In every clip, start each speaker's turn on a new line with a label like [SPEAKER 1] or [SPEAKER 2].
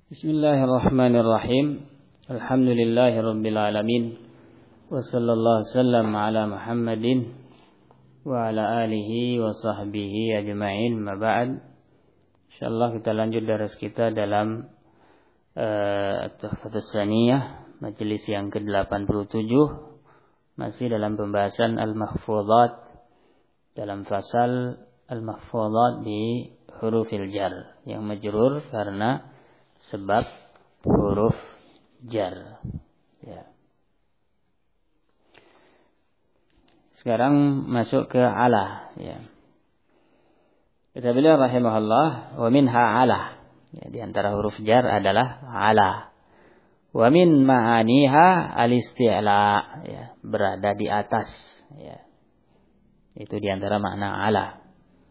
[SPEAKER 1] Bismillahirrahmanirrahim. Alhamdulillahirabbil alamin. Wa sallallahu wasallam ala Muhammadin wa ala alihi wa sahbihi ajma'in. Ma ba'd. Insyaallah kita lanjut daras kita dalam At-Tuhfatus Tsaniyah, majelis yang ke-87, masih dalam pembahasan al-mahfudhat dalam fasal al-mahfudhat di hurufil jar, yang majrur karena sebab huruf jar. Ya. Sekarang masuk ke ala. Ya. Kata beliau rahimahullah, wa minha ala. Ya, di antara huruf jar adalah ala. Wa min ma'aniha al-isti'la. Ya, berada di atas. Ya. Itu di antara makna ala.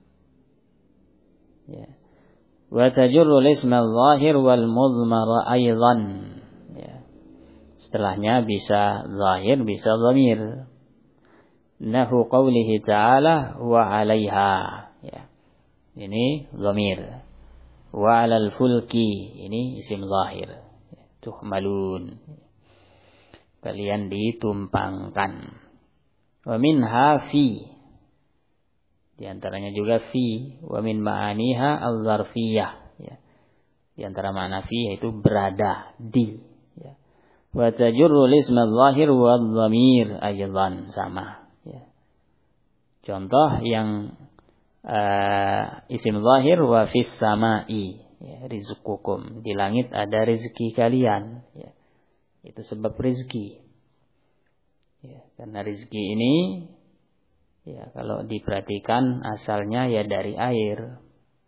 [SPEAKER 1] Ya. Wa tajurrul ismal zahir wal mudmar aidan. Ya. Setelahnya bisa zahir, bisa dhamir. Nahu qawlihi ta'ala wa 'alaiha. Ya. Ini dhamir. Wa 'alal fulki, ini isim zahir. Tuhmalun. Kalian ditumpangkan. Wa minha fi. Di antaranya juga fi, wa min ma'aniha al-zarfiyah. Ya. Di antara makna fi yaitu berada di. Ya. Wa tajurrul isma zahir wa dhamir aydan, sama. Ya. Contoh yang isim zahir, wa fis sama'i, ya, rizqukum, di langit ada rezeki kalian. Ya. Itu sebab rezeki. Ya, karena rezeki ini, ya, kalau diperhatikan asalnya ya dari air.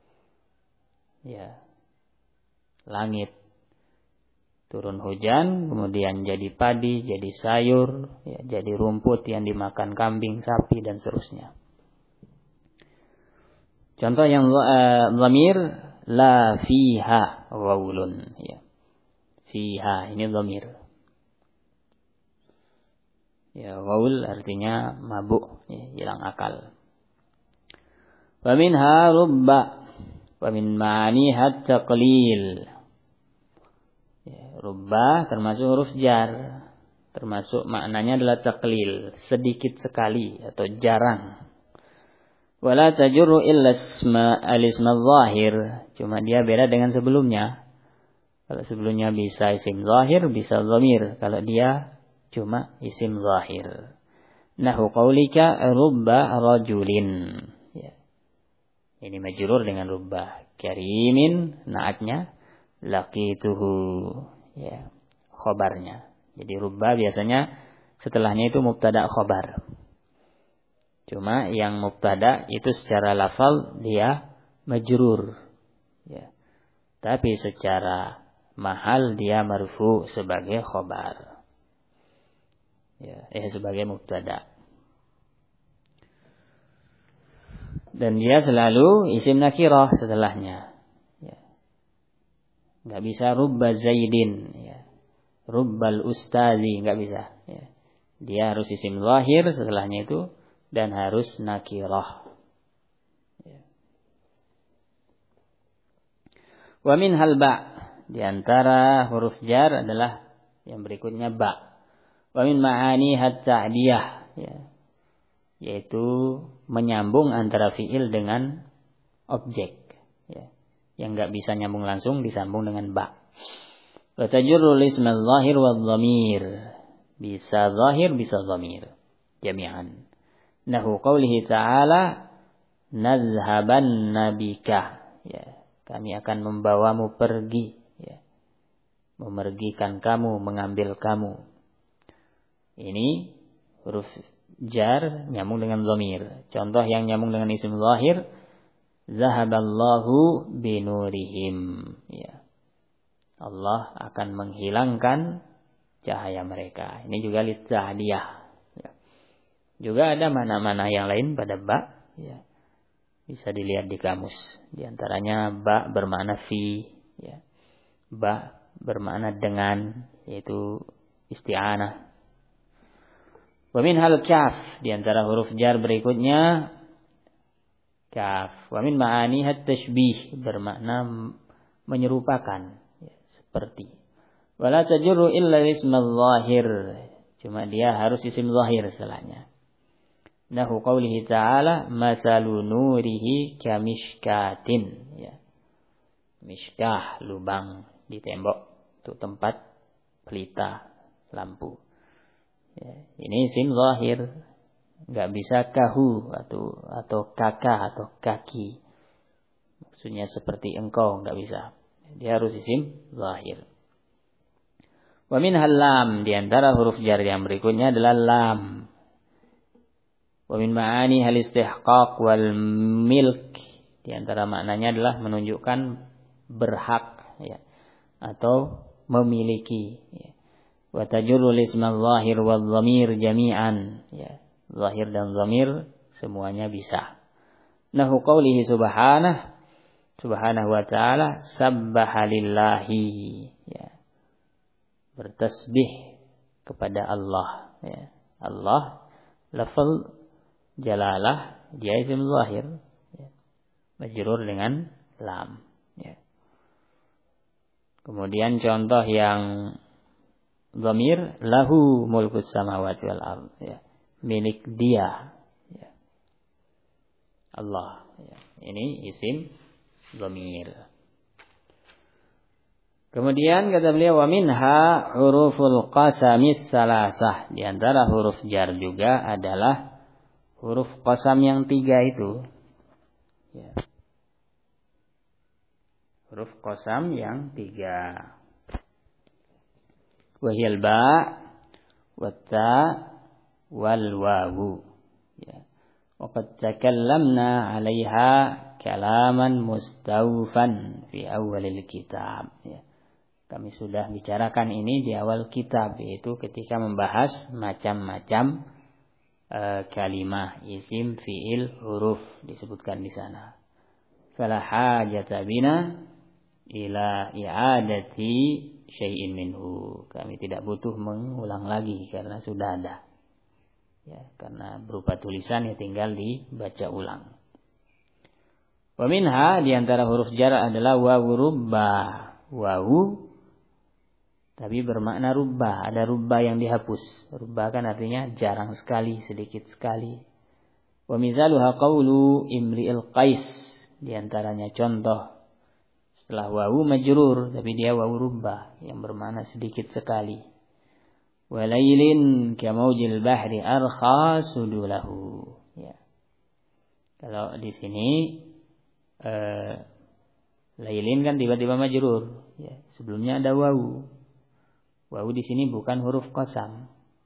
[SPEAKER 1] Ya. Langit. Turun hujan, kemudian jadi padi, jadi sayur, ya, jadi rumput yang dimakan kambing, sapi, dan seterusnya. Contoh yang dhamir, la fiha wawulun. Ya. Fiha, ini dhamir. Ya, waul artinya mabuk, ya, hilang akal. Wa minha rubba, wa min ma'aniha taqlil. Ya, rubba termasuk huruf jar, termasuk maknanya adalah taqlil, sedikit sekali atau jarang. Wala tajurru illa al-isma zahir, cuma dia beda dengan sebelumnya. Kalau sebelumnya bisa isim zahir, bisa dhamir. Kalau dia cuma isim zahir. Nahu qaulika rubba rajulin. Ya. Ini majrur dengan rubba. Karimin, naatnya. Laqituhu. Ya. Khobarnya. Jadi rubba biasanya setelahnya itu mubtada khobar. Cuma yang mubtada itu secara lafal dia majrur. Ya. Tapi secara mahal dia marfu sebagai khobar. Ya, sebagai mubtada. Dan dia selalu isim nakirah setelahnya. Ya. Enggak bisa rubba zaidin, ya. Rubbal ustazi, enggak bisa, ya. Dia harus isim zahir setelahnya itu dan harus nakirah. Ya. Wa min hal ba, di antara huruf jar adalah yang berikutnya ba. Wa min ma'aniha ta'diyah, ya, yaitu menyambung antara fiil dengan objek, ya, yang enggak bisa nyambung langsung disambung dengan ba. Wa tajurrul isma zahir wa dhamir, bisa zahir bisa dhamir jami'an. Nahu qawlihi ta'ala nadhhabanna bika, ya, kami akan membawamu pergi, ya, memergikan kamu, mengambil kamu. Ini huruf jar nyambung dengan dhamir. Contoh yang nyambung dengan isim zahir, zahaballahu binurihim. Ya. Allah akan menghilangkan cahaya mereka. Ini juga litta'diyah. Ya. Juga ada mana-mana yang lain pada ba. Ya. Bisa dilihat di kamus. Di antaranya ba bermakna fi. Ya. Ba bermakna dengan, yaitu isti'anah. Wa min hal kaf, di antara huruf jar berikutnya kaf. Wa min ma'aniha tashbih, bermakna menyerupakan. seperti. Wala tajurru illa ismal zahir. Cuma dia harus isim zahir setelahnya. Nahu qaulihi ta'ala masalu nurihi kamishkatin. Ya. Mishkah, lubang di tembok. Itu tempat pelita lampu. Ya. Ini isim zahir. Enggak bisa kahu atau kakak atau kaki. Maksudnya seperti engkau, enggak bisa. Dia harus isim zahir. Wa minhal lam, di antara huruf jar yang berikutnya adalah lam. Wa min ma'ani hal istihqaq wal milk, di antara maknanya adalah menunjukkan berhak ya, atau memiliki ya. Wa tajurru isma zahir wal dhamir jami'an ya. Zahir dan dhamir semuanya bisa. Nahu qaulihi subhanahu wa ta'ala sabbaha lillahi ya. Bertasbih kepada Allah ya. Allah lafal jalalah dia isim zahir ya. Majrur dengan lam ya. Kemudian contoh yang dhamir lahu mulkus samawati wal ardh ya. Milik dia ya. Allah ya. Ini isim dhamir. Kemudian kata beliau wa minha huruful qasamis salasah, di antara huruf jar juga adalah huruf qasam yang 3 itu ya. Huruf qasam yang 3. Wahiyal ba wa ta wal wawu ya. Wa qad takallamna 'alaiha kalaman mustawfan fi awalil kitab ya. Kami sudah bicarakan ini di awal kitab, yaitu ketika membahas macam-macam kalimah, isim, fiil, huruf disebutkan di sana. Fala hajata bina ila i'adati syai'in minhu. Kami tidak butuh mengulang lagi karena sudah ada. Ya, karena berupa tulisan ya tinggal dibaca ulang. Wa minha, di antara huruf jar adalah wawu rubba. Wawu tapi bermakna rubba, ada rubba yang dihapus. Rubba kan artinya jarang sekali, sedikit sekali. Wa mizaluha qawlu imri'il qais, di antaranya contoh setelah wawu majrur tapi dia wawu rubba yang bermakna sedikit sekali. Wa lailin kamaujil bahri arkha sudulahu ya. Kalau di sini lailin kan tiba-tiba majrur ya, sebelumnya ada wawu. Wawu di sini bukan huruf qasam.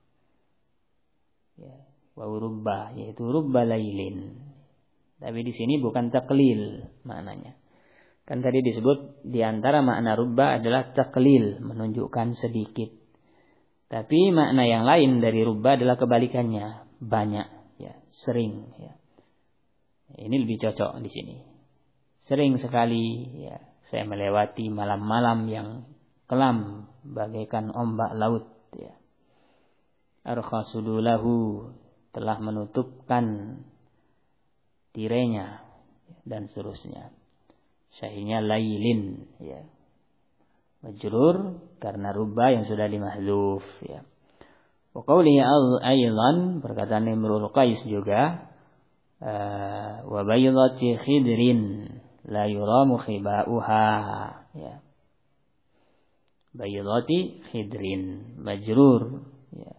[SPEAKER 1] Ya, wawu rubba yaitu rubba lailin. Tapi di sini bukan taklil maknanya. Kan tadi disebut di antara makna rubba adalah taklil, menunjukkan sedikit. Tapi makna yang lain dari rubba adalah kebalikannya, banyak ya, sering ya. Ini lebih cocok di sini. Sering sekali ya saya melewati malam-malam yang kelam bagaikan ombak laut ya. Arkha sudulahu, telah menutupkan tirainya dan seterusnya. Syahidnya lailin ya. Majrur karena rubba yang sudah dimahdzuf ya. Wa qawlihi aidan, perkataan Imrul Qais juga wa baydati khidrin la yuramu khiba'uha ya. Baydati khidrin majrur ya.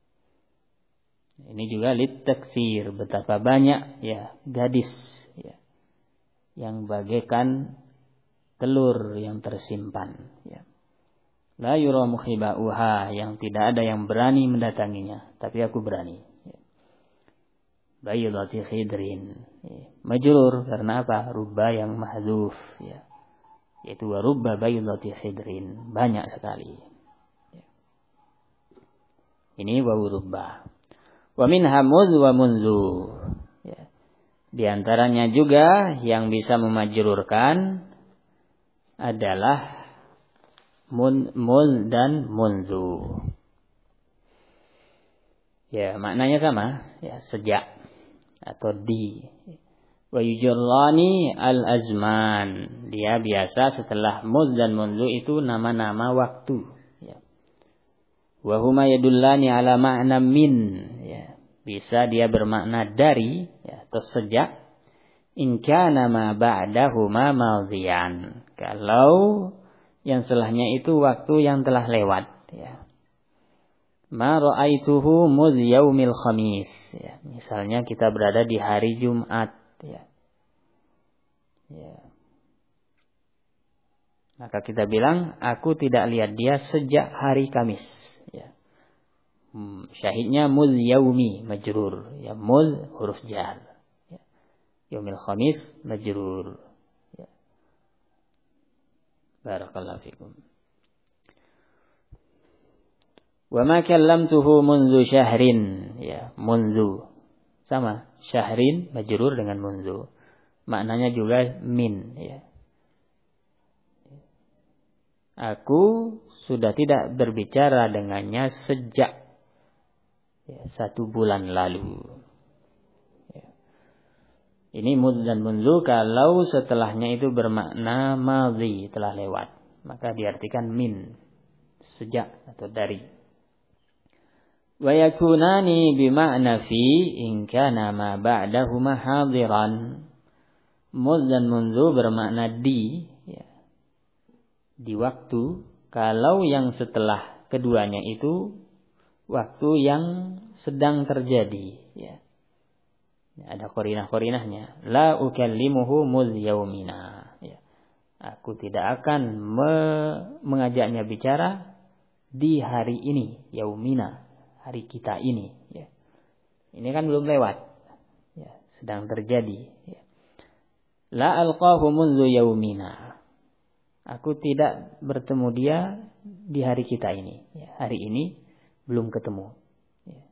[SPEAKER 1] Ini juga littaksir, betapa banyak ya gadis ya yang bagaikan telur yang tersimpan ya. La yuramu khiba'uha, yang tidak ada yang berani mendatanginya, tapi aku berani ya. Baydati khidrin ya. Majrur karena apa? Rubba yang mahdzuf ya. Yaitu warubba baydati khidrin, banyak sekali. Ini wawu rubba. Wa minha muz wa munzu. Ya. Di antaranya juga yang bisa memajrurkan adalah muz dan munzu. Ya, maknanya sama, ya, sejak atau di. Wa yujallani al-azman. Dia biasa setelah muz dan munzu itu nama-nama waktu. Ya. Wa huma yadullani ala ma'na min. Ya. Bisa dia bermakna dari ya, atau sejak. In kana ma ba'dahuma madhiyan. Kalau yang setelahnya itu waktu yang telah lewat. Ya. Ma ra'aituhu mudh yaumil khamis. Ya. Misalnya kita berada di hari Jumat. Ya. Ya. Maka kita bilang, aku tidak lihat dia sejak hari Kamis. Ya. Syahidnya mudh yaumi majrur. Ya, mudh huruf jar. Ya. Yaumil khamis majrur. Ya. Barakallahu fikum. Wa ma kallamtuhu munzu syahrin. Ya, munzu. Sama, syahrin majrur dengan munzu. Maknanya juga min. Ya. Aku sudah tidak berbicara dengannya sejak ya, 1 bulan lalu. Ya. Ini mud dan munzu kalau setelahnya itu bermakna madhi, telah lewat. Maka diartikan min, sejak atau dari. Wa yakunani bima'na fi in kana ma ba'dahuma hadiran. Mudh dan munzu bermakna di ya, di waktu kalau yang setelah keduanya itu waktu yang sedang terjadi ya. Ada qarinah-qarinahnya. La ukallimuhu mudh yaumina ya. Aku tidak akan mengajaknya bicara di hari ini, yaumina, hari kita ini ya. Ini kan belum lewat ya, sedang terjadi ya. La alqahu munzu yaumina. Aku tidak bertemu dia di hari kita ini ya. Hari ini belum ketemu ya.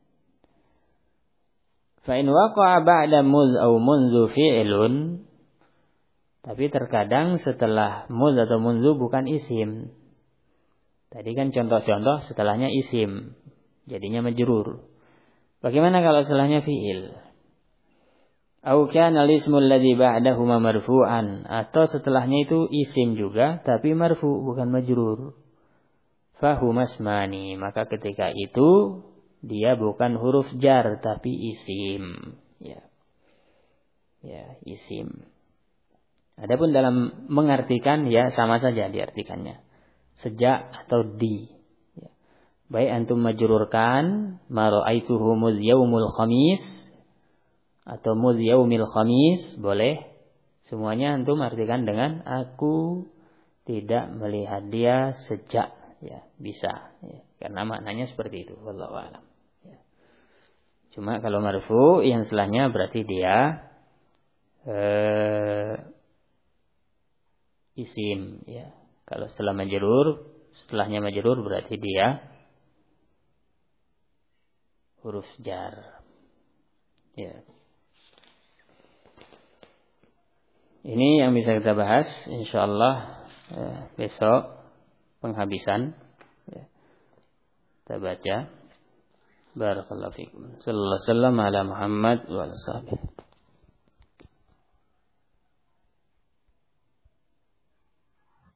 [SPEAKER 1] Fa in waqa'a ba'da muz aw munzu fi'lun. Tapi terkadang setelah muz atau munzu bukan isim. Tadi kan contoh-contoh setelahnya isim, jadinya majrur. Bagaimana kalau setelahnya fi'il? Au kana al-ismu alladhi ba'dahuma marfu'an, atau setelahnya itu isim juga tapi marfu bukan majrur. Fahuma asmani, maka ketika itu dia bukan huruf jar tapi isim. Ya. Ya, isim. Adapun dalam mengartikan ya sama saja diartikannya. Sejak atau di. Ya. Baik antum majrurkan ma ra'aituhu mudh yaumul khamis atau mudh yaumil khamis boleh. Semuanya antum artikan dengan aku tidak melihat dia sejak ya, bisa ya. Karena maknanya seperti itu, wallahu a'lam ya. Cuma kalau marfu yang setelahnya berarti dia isim ya. Kalau setelah majrur, setelahnya majrur berarti dia huruf jar ya. Ini yang bisa kita bahas insyaallah besok penghabisan ya. Kita baca. Barakallahu fikum. Sallallahu alaihi wasallam ala Muhammad wa alihi.